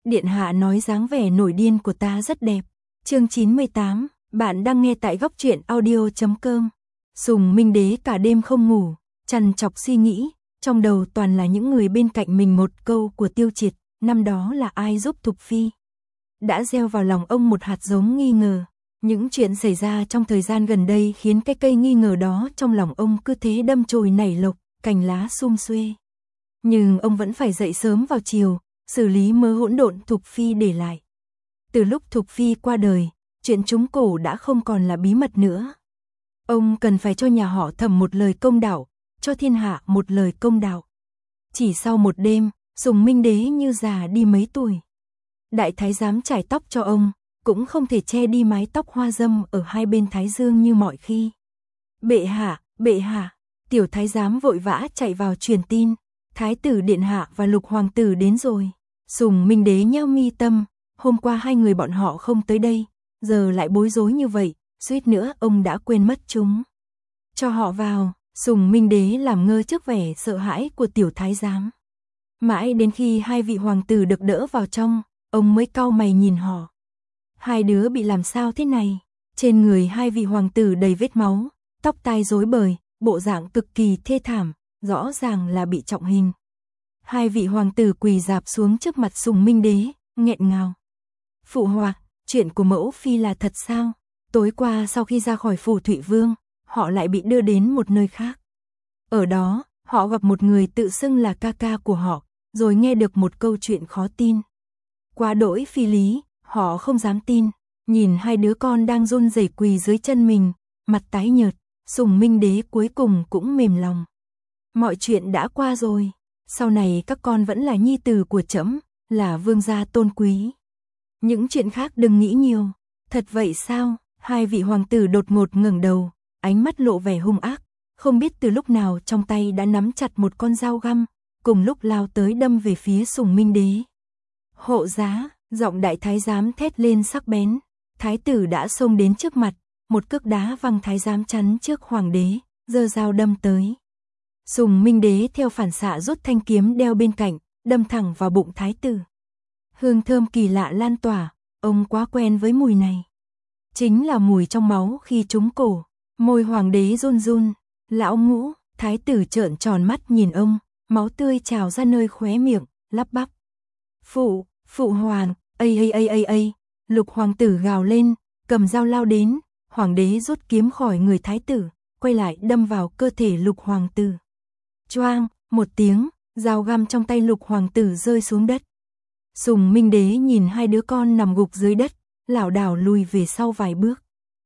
Điện hạ nói dáng vẻ nổi điên của ta rất đẹp. Chương 98, bạn đang nghe tại góc truyện audio.com. Sùng Minh Đế cả đêm không ngủ, trằn trọc suy nghĩ, trong đầu toàn là những người bên cạnh mình. Một câu của Tiêu Triệt, năm đó là ai giúp Thục Phi, đã gieo vào lòng ông một hạt giống nghi ngờ. Những chuyện xảy ra trong thời gian gần đây khiến cái cây nghi ngờ đó trong lòng ông cứ thế đâm chồi nảy lộc, cành lá sum xuê. Nhưng ông vẫn phải dậy sớm vào chiều, xử lý mớ hỗn độn Thục Phi để lại. Từ lúc Thục Phi qua đời, chuyện trúng cổ đã không còn là bí mật nữa. Ông cần phải cho nhà họ Thẩm một lời công đạo, cho thiên hạ một lời công đạo. Chỉ sau một đêm, Sùng Minh Đế như già đi mấy tuổi. Đại thái giám chải tóc cho ông, cũng không thể che đi mái tóc hoa dâm ở hai bên thái dương như mọi khi. Bệ hạ, tiểu thái giám vội vã chạy vào truyền tin, thái tử điện hạ và lục hoàng tử đến rồi. Sùng Minh Đế nheo mi tâm, hôm qua hai người bọn họ không tới đây, giờ lại bối rối như vậy, suýt nữa ông đã quên mất chúng. Cho họ vào. Sùng Minh Đế làm ngơ trước vẻ sợ hãi của tiểu thái giám. Mãi đến khi hai vị hoàng tử được đỡ vào trong, ông mới cau mày nhìn họ. Hai đứa bị làm sao thế này? Trên người hai vị hoàng tử đầy vết máu, tóc tai rối bời, bộ dạng cực kỳ thê thảm, rõ ràng là bị trọng hình. Hai vị hoàng tử quỳ rạp xuống trước mặt Sùng Minh Đế, nghẹn ngào. Phụ hoàng, chuyện của mẫu phi là thật sao? Tối qua sau khi ra khỏi phủ Thụy Vương, họ lại bị đưa đến một nơi khác. Ở đó, họ gặp một người tự xưng là ca ca của họ, rồi nghe được một câu chuyện khó tin. Quá đỗi phi lý, họ không dám tin, nhìn hai đứa con đang run rẩy quỳ dưới chân mình, mặt tái nhợt, Sùng Minh Đế cuối cùng cũng mềm lòng. Mọi chuyện đã qua rồi, sau này các con vẫn là nhi tử của trẫm, là vương gia tôn quý. Những chuyện khác đừng nghĩ nhiều. Thật vậy sao? Hai vị hoàng tử đột ngột ngẩng đầu, ánh mắt lộ vẻ hung ác, không biết từ lúc nào trong tay đã nắm chặt một con dao găm, cùng lúc lao tới đâm về phía Sùng Minh Đế. Hộ giá, giọng đại thái giám thét lên sắc bén, thái tử đã xông đến trước mặt, một cước đá văng thái giám chắn trước hoàng đế, giơ dao đâm tới. Sùng Minh Đế theo phản xạ rút thanh kiếm đeo bên cạnh, đâm thẳng vào bụng thái tử. Hương thơm kỳ lạ lan tỏa, ông quá quen với mùi này. Chính là mùi trong máu khi trúng cổ. Môi hoàng đế run run. Lão Ngũ, thái tử trợn tròn mắt nhìn ông, máu tươi trào ra nơi khóe miệng, lắp bắp. Phụ hoàng, ây. Lục hoàng tử gào lên, cầm dao lao đến, hoàng đế rút kiếm khỏi người thái tử, quay lại đâm vào cơ thể lục hoàng tử. Choang, một tiếng, dao găm trong tay lục hoàng tử rơi xuống đất. Sùng Minh Đế nhìn hai đứa con nằm gục dưới đất, lảo đảo lùi về sau vài bước.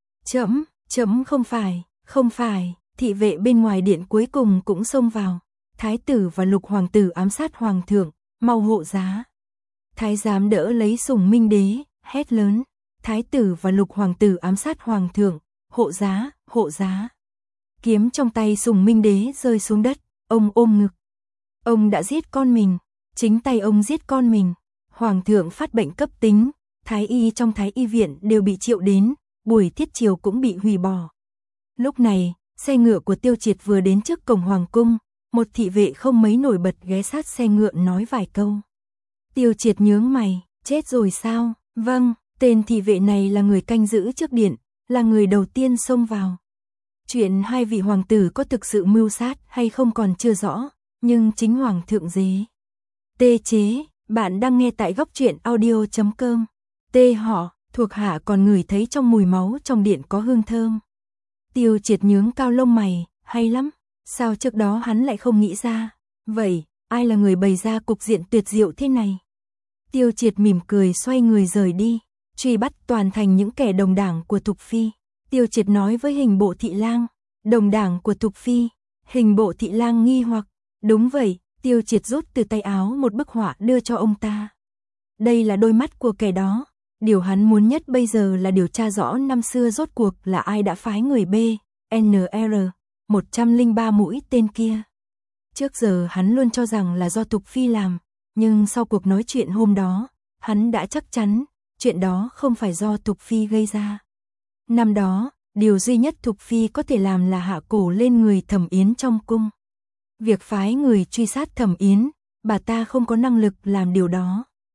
Chấm không phải, thị vệ bên ngoài điện cuối cùng cũng xông vào. Thái tử và lục hoàng tử ám sát hoàng thượng, mau hộ giá. Thái giám đỡ lấy Sùng Minh Đế, hét lớn. Thái tử và lục hoàng tử ám sát hoàng thượng, hộ giá. Kiếm trong tay Sùng Minh Đế rơi xuống đất, ông ôm ngực. Ông đã giết con mình, chính tay ông giết con mình. Hoàng thượng phát bệnh cấp tính, thái y trong thái y viện đều bị triệu đến, buổi thiết triều cũng bị hủy bỏ. Lúc này, xe ngựa của Tiêu Triệt vừa đến trước cổng hoàng cung, một thị vệ không mấy nổi bật ghé sát xe ngựa nói vài câu. Tiêu Triệt nhướng mày, chết rồi sao? Vâng, tên thị vệ này là người canh giữ trước điện, là người đầu tiên xông vào. Chuyện hai vị hoàng tử có thực sự mưu sát hay không còn chưa rõ, nhưng chính hoàng thượng tê chế. Bạn đang nghe tại góc truyện audio.com. Họ, thuộc hạ còn ngửi thấy trong mùi máu trong điện có hương thơm. Tiêu Triệt nhướng cao lông mày, hay lắm, sao trước đó hắn lại không nghĩ ra? Vậy, ai là người bày ra cục diện tuyệt diệu thế này? Tiêu Triệt mỉm cười xoay người rời đi, truy bắt toàn thành những kẻ đồng đảng của Thục Phi. Tiêu Triệt nói với Hình Bộ Thị Lang, đồng đảng của Thục Phi. Hình Bộ Thị Lang nghi hoặc, đúng vậy. Tiêu Triệt rút từ tay áo một bức họa đưa cho ông ta. Đây là đôi mắt của kẻ đó. Điều hắn muốn nhất bây giờ là điều tra rõ năm xưa rốt cuộc là ai đã phái người BNR 103 mũi tên kia. Trước giờ hắn luôn cho rằng là do Thục Phi làm, nhưng sau cuộc nói chuyện hôm đó, hắn đã chắc chắn chuyện đó không phải do Thục Phi gây ra. Năm đó, điều duy nhất Thục Phi có thể làm là hạ cổ lên người Thẩm Yến trong cung. Việc phái người truy sát Thẩm Yến, bà ta không có năng lực làm điều đó.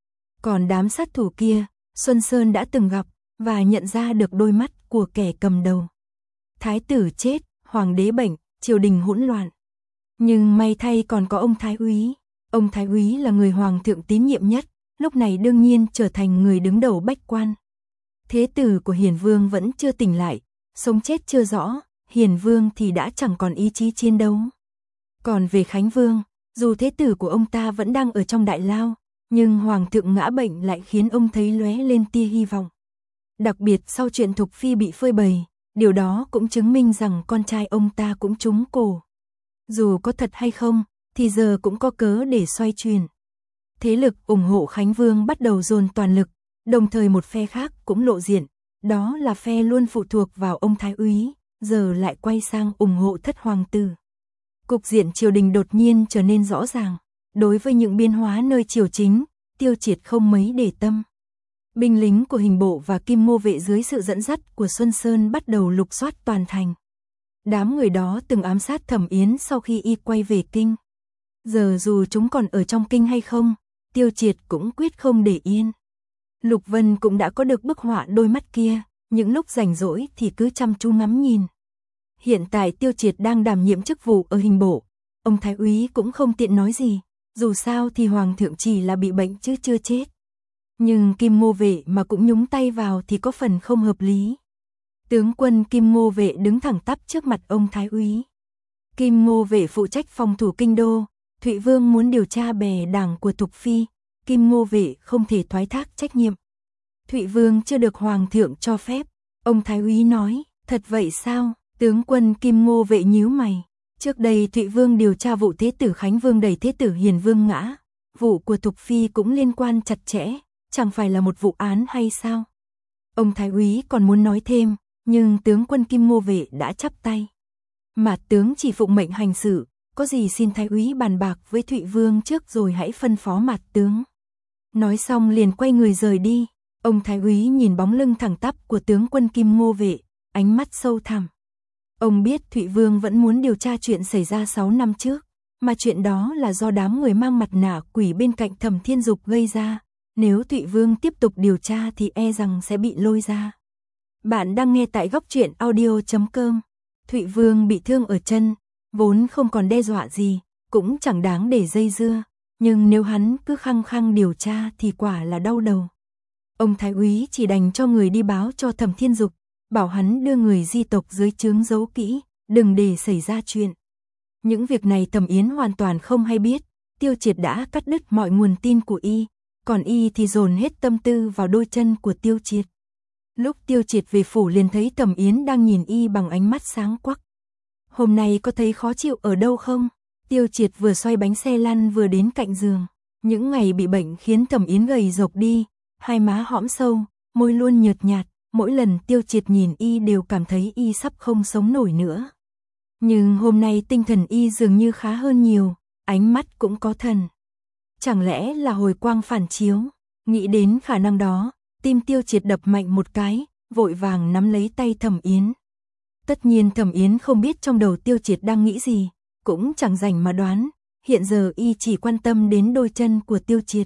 Còn đám sát thủ kia, Xuân Sơn đã từng gặp, và nhận ra được đôi mắt của kẻ cầm đầu. Thái tử chết, hoàng đế bệnh, triều đình hỗn loạn. Nhưng may thay còn có ông Thái úy. Ông Thái úy là người hoàng thượng tín nhiệm nhất, lúc này đương nhiên trở thành người đứng đầu bách quan. Thế tử của Hiền Vương vẫn chưa tỉnh lại, sống chết chưa rõ, Hiền Vương thì đã chẳng còn ý chí chiến đấu. Còn về Khánh Vương, dù thế tử của ông ta vẫn đang ở trong đại lao, nhưng hoàng thượng ngã bệnh lại khiến ông thấy lóe lên tia hy vọng. Đặc biệt sau chuyện Thục Phi bị phơi bày, điều đó cũng chứng minh rằng con trai ông ta cũng trúng cổ. Dù có thật hay không, thì giờ cũng có cớ để xoay chuyển. Thế lực ủng hộ Khánh Vương bắt đầu dồn toàn lực, đồng thời một phe khác cũng lộ diện, đó là phe luôn phụ thuộc vào ông Thái úy, giờ lại quay sang ủng hộ thất hoàng tử. Cục diện triều đình đột nhiên trở nên rõ ràng, đối với những biến hóa nơi triều chính, Tiêu Triệt không mấy để tâm. Binh lính của Hình bộ và Kim Ngô vệ dưới sự dẫn dắt của Xuân Sơn bắt đầu lục soát toàn thành. Đám người đó từng ám sát Thẩm Yến sau khi y quay về kinh. Giờ dù chúng còn ở trong kinh hay không, Tiêu Triệt cũng quyết không để yên. Lục Vân cũng đã có được bức họa đôi mắt kia, những lúc rảnh rỗi thì cứ chăm chú ngắm nhìn. Hiện tại Tiêu Triệt đang đảm nhiệm chức vụ ở Hình bộ, ông Thái úy cũng không tiện nói gì, dù sao thì hoàng thượng chỉ là bị bệnh chứ chưa chết. Nhưng Kim Ngô vệ mà cũng nhúng tay vào thì có phần không hợp lý. Tướng quân Kim Ngô vệ đứng thẳng tắp trước mặt ông Thái úy. Kim Ngô vệ phụ trách phòng thủ kinh đô, Thụy Vương muốn điều tra bè đảng của Thục Phi, Kim Ngô vệ không thể thoái thác trách nhiệm. Thụy Vương chưa được hoàng thượng cho phép, ông Thái úy nói, thật vậy sao? Tướng quân Kim Ngô vệ nhíu mày. Trước đây Thụy Vương điều tra vụ thế tử Khánh Vương đẩy thế tử Hiền Vương ngã, vụ của Thục Phi cũng liên quan chặt chẽ, chẳng phải là một vụ án hay sao? Ông Thái úy còn muốn nói thêm, nhưng tướng quân Kim Ngô vệ đã chắp tay. Mạt tướng chỉ phụng mệnh hành sự, có gì xin Thái úy bàn bạc với Thụy Vương trước rồi hãy phân phó Mạt tướng. Nói xong liền quay người rời đi, ông Thái úy nhìn bóng lưng thẳng tắp của tướng quân Kim Ngô vệ, ánh mắt sâu thẳm. Ông biết Thụy Vương vẫn muốn điều tra chuyện xảy ra 6 năm trước, mà chuyện đó là do đám người mang mặt nạ quỷ bên cạnh Thẩm Thiên Dục gây ra. Nếu Thụy Vương tiếp tục điều tra thì e rằng sẽ bị lôi ra. Bạn đang nghe tại góc truyện audio.com. Thụy Vương bị thương ở chân, vốn không còn đe dọa gì, cũng chẳng đáng để dây dưa, nhưng nếu hắn cứ khăng khăng điều tra thì quả là đau đầu. Ông Thái úy chỉ đành cho người đi báo cho Thẩm Thiên Dục, bảo hắn đưa người di tộc dưới trướng giấu kỹ, đừng để xảy ra chuyện. Những việc này Thẩm Yến hoàn toàn không hay biết, Tiêu Triệt đã cắt đứt mọi nguồn tin của y, còn y thì dồn hết tâm tư vào đôi chân của Tiêu Triệt. Lúc Tiêu Triệt về phủ liền thấy Thẩm Yến đang nhìn y bằng ánh mắt sáng quắc. Hôm nay có thấy khó chịu ở đâu không? Tiêu Triệt vừa xoay bánh xe lăn vừa đến cạnh giường. Những ngày bị bệnh khiến Thẩm Yến gầy rộc đi, hai má hõm sâu, môi luôn nhợt nhạt, mỗi lần Tiêu Triệt nhìn y đều cảm thấy y sắp không sống nổi nữa. Nhưng hôm nay tinh thần y dường như khá hơn nhiều, ánh mắt cũng có thần. Chẳng lẽ là hồi quang phản chiếu? Nghĩ đến khả năng đó, tim Tiêu Triệt đập mạnh một cái, vội vàng nắm lấy tay Thẩm Yến. Tất nhiên Thẩm Yến không biết trong đầu Tiêu Triệt đang nghĩ gì, cũng chẳng rảnh mà đoán, hiện giờ y chỉ quan tâm đến đôi chân của Tiêu Triệt.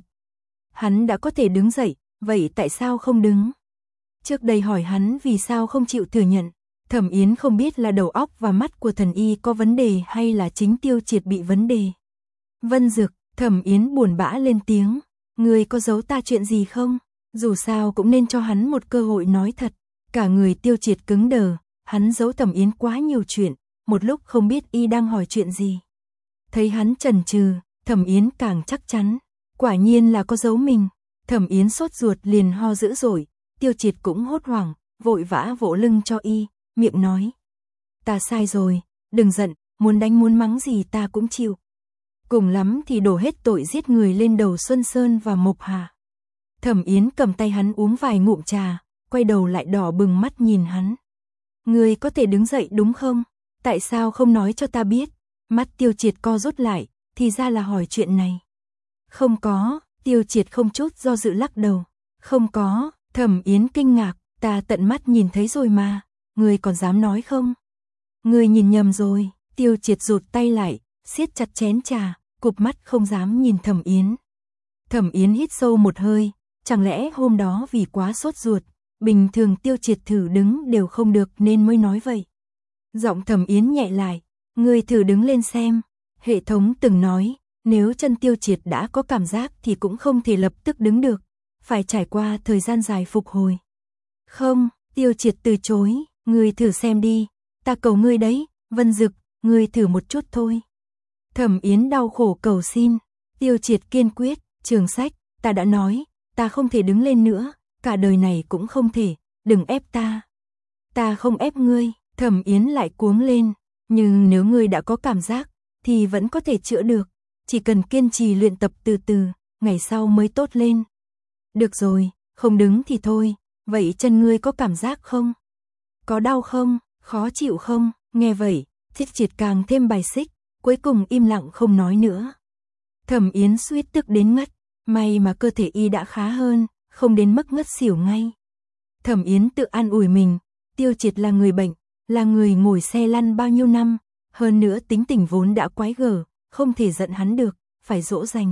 Hắn đã có thể đứng dậy, vậy tại sao không đứng? Trước đây hỏi hắn vì sao không chịu thừa nhận, Thẩm Yến không biết là đầu óc và mắt của thần y có vấn đề hay là chính Tiêu Triệt bị vấn đề. Vân Dực, Thẩm Yến buồn bã lên tiếng, người có giấu ta chuyện gì không? Dù sao cũng nên cho hắn một cơ hội nói thật. Cả người Tiêu Triệt cứng đờ, hắn giấu Thẩm Yến quá nhiều chuyện, một lúc không biết y đang hỏi chuyện gì. Thấy hắn chần chừ, Thẩm Yến càng chắc chắn, quả nhiên là có giấu mình. Thẩm Yến sốt ruột liền ho dữ dội, Tiêu Triệt cũng hốt hoảng, vội vã vỗ lưng cho y, miệng nói: "Ta sai rồi, đừng giận, muốn đánh muốn mắng gì ta cũng chịu. Cùng lắm thì đổ hết tội giết người lên đầu Xuân Sơn và Mộc Hà." Thẩm Yến cầm tay hắn uống vài ngụm trà, quay đầu lại đỏ bừng mắt nhìn hắn. "Ngươi có thể đứng dậy đúng không? Tại sao không nói cho ta biết?" Mắt Tiêu Triệt co rút lại, thì ra là hỏi chuyện này. "Không có." Tiêu Triệt không chút do dự lắc đầu. "Không có." Thẩm Yến kinh ngạc, "Ta tận mắt nhìn thấy rồi mà, ngươi còn dám nói không?" "Ngươi nhìn nhầm rồi." Tiêu Triệt rụt tay lại, siết chặt chén trà, cụp mắt không dám nhìn Thẩm Yến. Thẩm Yến hít sâu một hơi, Chẳng lẽ hôm đó vì quá sốt ruột, bình thường Tiêu Triệt thử đứng đều không được nên mới nói vậy. Giọng Thẩm Yến nhẹ lại, ngươi thử đứng lên xem. Hệ thống từng nói, nếu chân Tiêu Triệt đã có cảm giác thì cũng không thể lập tức đứng được, phải trải qua thời gian dài phục hồi. Không, Tiêu Triệt từ chối, ngươi thử xem đi, ta cầu ngươi đấy, Vân Dực, ngươi thử một chút thôi. Thẩm Yến đau khổ cầu xin, Tiêu Triệt kiên quyết, Trường Sách, ta đã nói, ta không thể đứng lên nữa, cả đời này cũng không thể, đừng ép ta. Ta không ép ngươi, Thẩm Yến lại cuống lên, nhưng nếu ngươi đã có cảm giác, thì vẫn có thể chữa được, chỉ cần kiên trì luyện tập từ từ, ngày sau mới tốt lên. Được rồi, không đứng thì thôi, vậy chân ngươi có cảm giác không? Có đau không? Khó chịu không? Nghe vậy, Thiết Triệt càng thêm bài xích, cuối cùng im lặng không nói nữa. Thẩm Yến suýt tức đến ngất, may mà cơ thể y đã khá hơn, không đến mức ngất xỉu ngay. Thẩm Yến tự an ủi mình, Tiêu Triệt là người bệnh, là người ngồi xe lăn bao nhiêu năm, hơn nữa tính tình vốn đã quái gở, không thể giận hắn được, phải dỗ dành.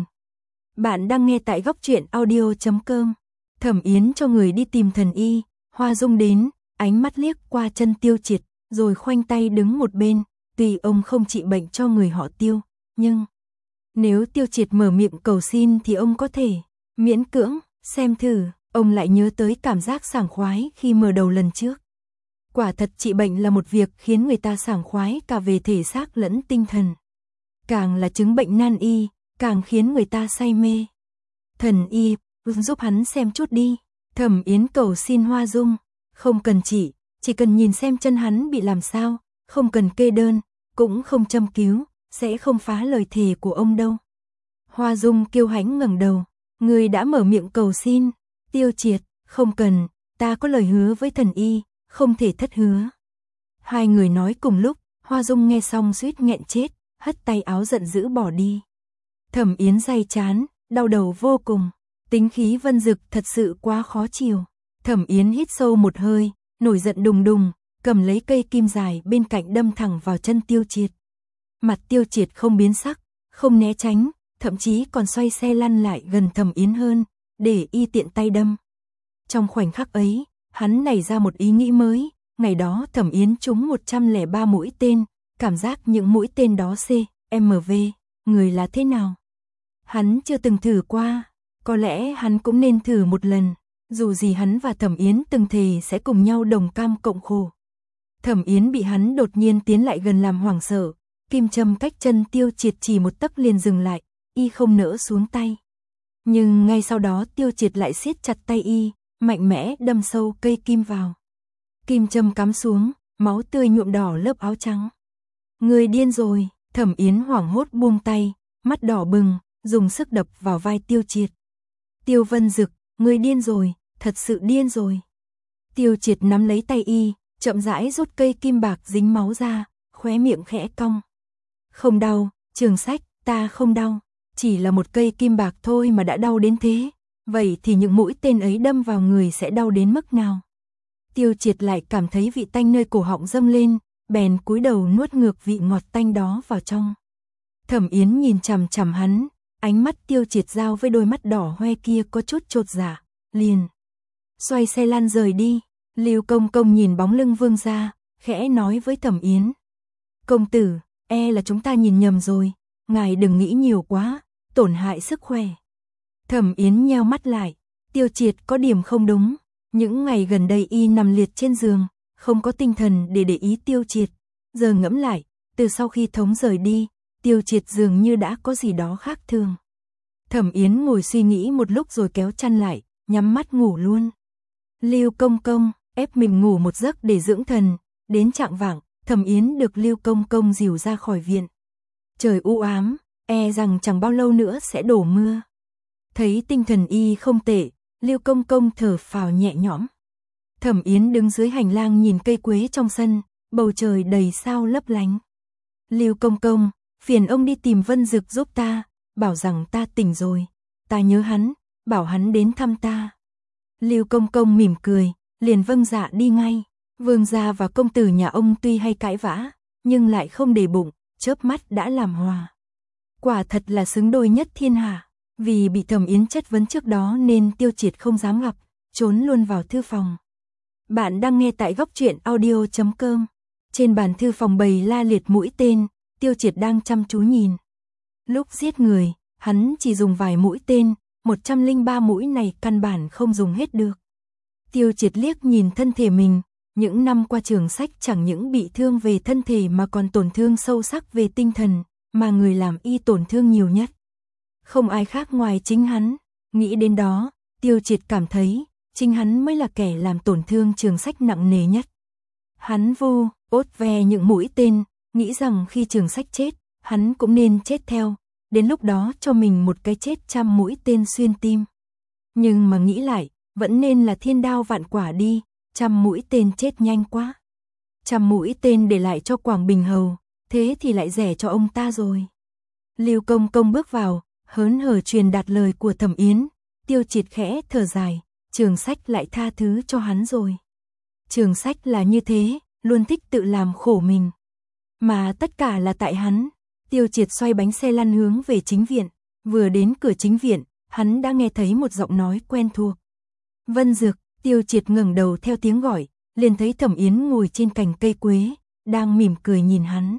Bạn đang nghe tại góc truyện audio.com. Thẩm Yến cho người đi tìm thần y, Hoa Dung đến, ánh mắt liếc qua chân Tiêu Triệt, rồi khoanh tay đứng một bên, tuy ông không trị bệnh cho người họ Tiêu, nhưng nếu Tiêu Triệt mở miệng cầu xin thì ông có thể miễn cưỡng xem thử. Ông lại nhớ tới cảm giác sảng khoái khi mở đầu lần trước. Quả thật trị bệnh là một việc khiến người ta sảng khoái cả về thể xác lẫn tinh thần. Càng là chứng bệnh nan y, càng khiến người ta say mê. Thần y, giúp hắn xem chút đi. Thẩm Yến cầu xin Hoa Dung, không cần chỉ cần nhìn xem chân hắn bị làm sao, không cần kê đơn, cũng không châm cứu, sẽ không phá lời thề của ông đâu. Hoa Dung kiêu hãnh ngẩng đầu, người đã mở miệng cầu xin. Tiêu Triệt, không cần, ta có lời hứa với thần y, không thể thất hứa. Hai người nói cùng lúc, Hoa Dung nghe xong suýt nghẹn chết, hất tay áo giận dữ bỏ đi. Thẩm Yến day chán, đau đầu vô cùng, tính khí Vân Dực thật sự quá khó chịu. Thẩm Yến hít sâu một hơi, nổi giận đùng đùng, cầm lấy cây kim dài bên cạnh đâm thẳng vào chân Tiêu Triệt. Mặt Tiêu Triệt không biến sắc, không né tránh, thậm chí còn xoay xe lăn lại gần Thẩm Yến hơn, để y tiện tay đâm. Trong khoảnh khắc ấy, hắn nảy ra một ý nghĩ mới, ngày đó Thẩm Yến trúng 103 mũi tên, cảm giác những mũi tên đó CMV, người là thế nào? Hắn chưa từng thử qua, có lẽ hắn cũng nên thử một lần, dù gì hắn và Thẩm Yến từng thề sẽ cùng nhau đồng cam cộng khổ. Thẩm Yến bị hắn đột nhiên tiến lại gần làm hoảng sợ, kim châm cách chân Tiêu Triệt chỉ một tấc liền dừng lại, y không nỡ xuống tay. Nhưng ngay sau đó Tiêu Triệt lại siết chặt tay y, mạnh mẽ đâm sâu cây kim vào. Kim châm cắm xuống, máu tươi nhuộm đỏ lớp áo trắng. Người điên rồi, Thẩm Yến hoảng hốt buông tay, mắt đỏ bừng, dùng sức đập vào vai Tiêu Triệt. Tiêu Vân Dực, người điên rồi, thật sự điên rồi. Tiêu Triệt nắm lấy tay y, chậm rãi rút cây kim bạc dính máu ra, khóe miệng khẽ cong. Không đau, Trường Sách, ta không đau. Chỉ là một cây kim bạc thôi mà đã đau đến thế, vậy thì những mũi tên ấy đâm vào người sẽ đau đến mức nào? Tiêu Triệt lại cảm thấy vị tanh nơi cổ họng dâng lên, bèn cúi đầu nuốt ngược vị ngọt tanh đó vào trong. Thẩm Yến nhìn chằm chằm hắn, ánh mắt Tiêu Triệt giao với đôi mắt đỏ hoe kia có chút chột dạ, liền xoay xe lăn rời đi. Lưu Công Công nhìn bóng lưng Vương gia, khẽ nói với Thẩm Yến: công tử, e là chúng ta nhìn nhầm rồi, ngài đừng nghĩ nhiều quá, tổn hại sức khỏe. Thẩm Yến nheo mắt lại, Tiêu Triệt có điểm không đúng, những ngày gần đây y nằm liệt trên giường, không có tinh thần để ý Tiêu Triệt. Giờ ngẫm lại, từ sau khi Thống rời đi, Tiêu Triệt dường như đã có gì đó khác thường. Thẩm Yến ngồi suy nghĩ một lúc rồi kéo chăn lại, nhắm mắt ngủ luôn. Lưu Công Công ép mình ngủ một giấc để dưỡng thần, đến chạng vạng, Thẩm Yến được Lưu Công Công dìu ra khỏi viện. Trời u ám, e rằng chẳng bao lâu nữa sẽ đổ mưa. Thấy tinh thần y không tệ, Lưu Công Công thở phào nhẹ nhõm. Thẩm Yến đứng dưới hành lang nhìn cây quế trong sân, bầu trời đầy sao lấp lánh. Lưu Công Công, phiền ông đi tìm Vân Dực giúp ta, bảo rằng ta tỉnh rồi, ta nhớ hắn, bảo hắn đến thăm ta. Lưu Công Công mỉm cười, liền vâng dạ đi ngay. Vương gia và công tử nhà ông tuy hay cãi vã, nhưng lại không để bụng, chớp mắt đã làm hòa. Quả thật là xứng đôi nhất thiên hạ. Vì bị Thẩm Yến chất vấn trước đó nên Tiêu Triệt không dám gặp, trốn luôn vào thư phòng. Bạn đang nghe tại góc truyện audio.com. Trên bàn thư phòng bày la liệt mũi tên, Tiêu Triệt đang chăm chú nhìn. Lúc giết người, hắn chỉ dùng vài mũi tên, 103 mũi này căn bản không dùng hết được. Tiêu Triệt liếc nhìn thân thể mình, những năm qua Trường Sách chẳng những bị thương về thân thể mà còn tổn thương sâu sắc về tinh thần, mà người làm y tổn thương nhiều nhất. Không ai khác ngoài chính hắn, nghĩ đến đó, Tiêu Triệt cảm thấy, chính hắn mới là kẻ làm tổn thương Trường Sách nặng nề nhất. Hắn vu, ốt ve những mũi tên, nghĩ rằng khi Trường Sách chết, hắn cũng nên chết theo, đến lúc đó cho mình một cái chết trăm mũi tên xuyên tim. Nhưng mà nghĩ lại, vẫn nên là thiên đao vạn quả đi, trăm mũi tên chết nhanh quá. Trăm mũi tên để lại cho Quảng Bình Hầu, thế thì lại rẻ cho ông ta rồi. Lưu Công Công bước vào, hớn hở truyền đạt lời của Thẩm Yến, Tiêu Triệt khẽ thở dài, Trường Sách lại tha thứ cho hắn rồi. Trường Sách là như thế, luôn thích tự làm khổ mình. Mà tất cả là tại hắn. Tiêu Triệt xoay bánh xe lăn hướng về chính viện, vừa đến cửa chính viện, hắn đã nghe thấy một giọng nói quen thuộc. Vân Dực. Tiêu Triệt ngẩng đầu theo tiếng gọi, liền thấy Thẩm Yến ngồi trên cành cây quế, đang mỉm cười nhìn hắn.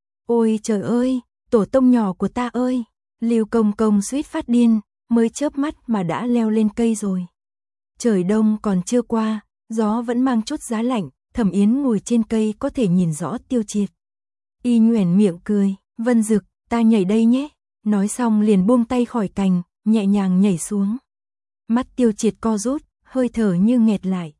Ôi trời ơi, tổ tông nhỏ của ta ơi, Lưu Công Công suýt phát điên, mới chớp mắt mà đã leo lên cây rồi. Trời đông còn chưa qua, gió vẫn mang chút giá lạnh, Thẩm Yến ngồi trên cây có thể nhìn rõ Tiêu Triệt. Y nhoẻn miệng cười, Vân Dực, ta nhảy đây nhé, nói xong liền buông tay khỏi cành, nhẹ nhàng nhảy xuống. Mắt Tiêu Triệt co rút, hơi thở như nghẹt lại.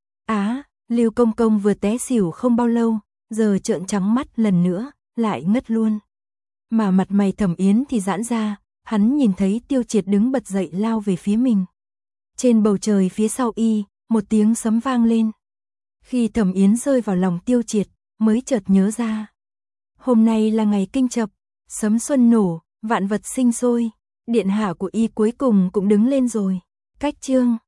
Lưu Công Công vừa té xỉu không bao lâu, giờ trợn trắng mắt lần nữa, lại ngất luôn. Mà mặt mày Thẩm Yến thì giãn ra, hắn nhìn thấy Tiêu Triệt đứng bật dậy lao về phía mình. Trên bầu trời phía sau y, một tiếng sấm vang lên. Khi Thẩm Yến rơi vào lòng Tiêu Triệt, mới chợt nhớ ra. Hôm nay là ngày kinh chập, sấm xuân nổ, vạn vật sinh sôi, điện hạ của y cuối cùng cũng đứng lên rồi. Cách chương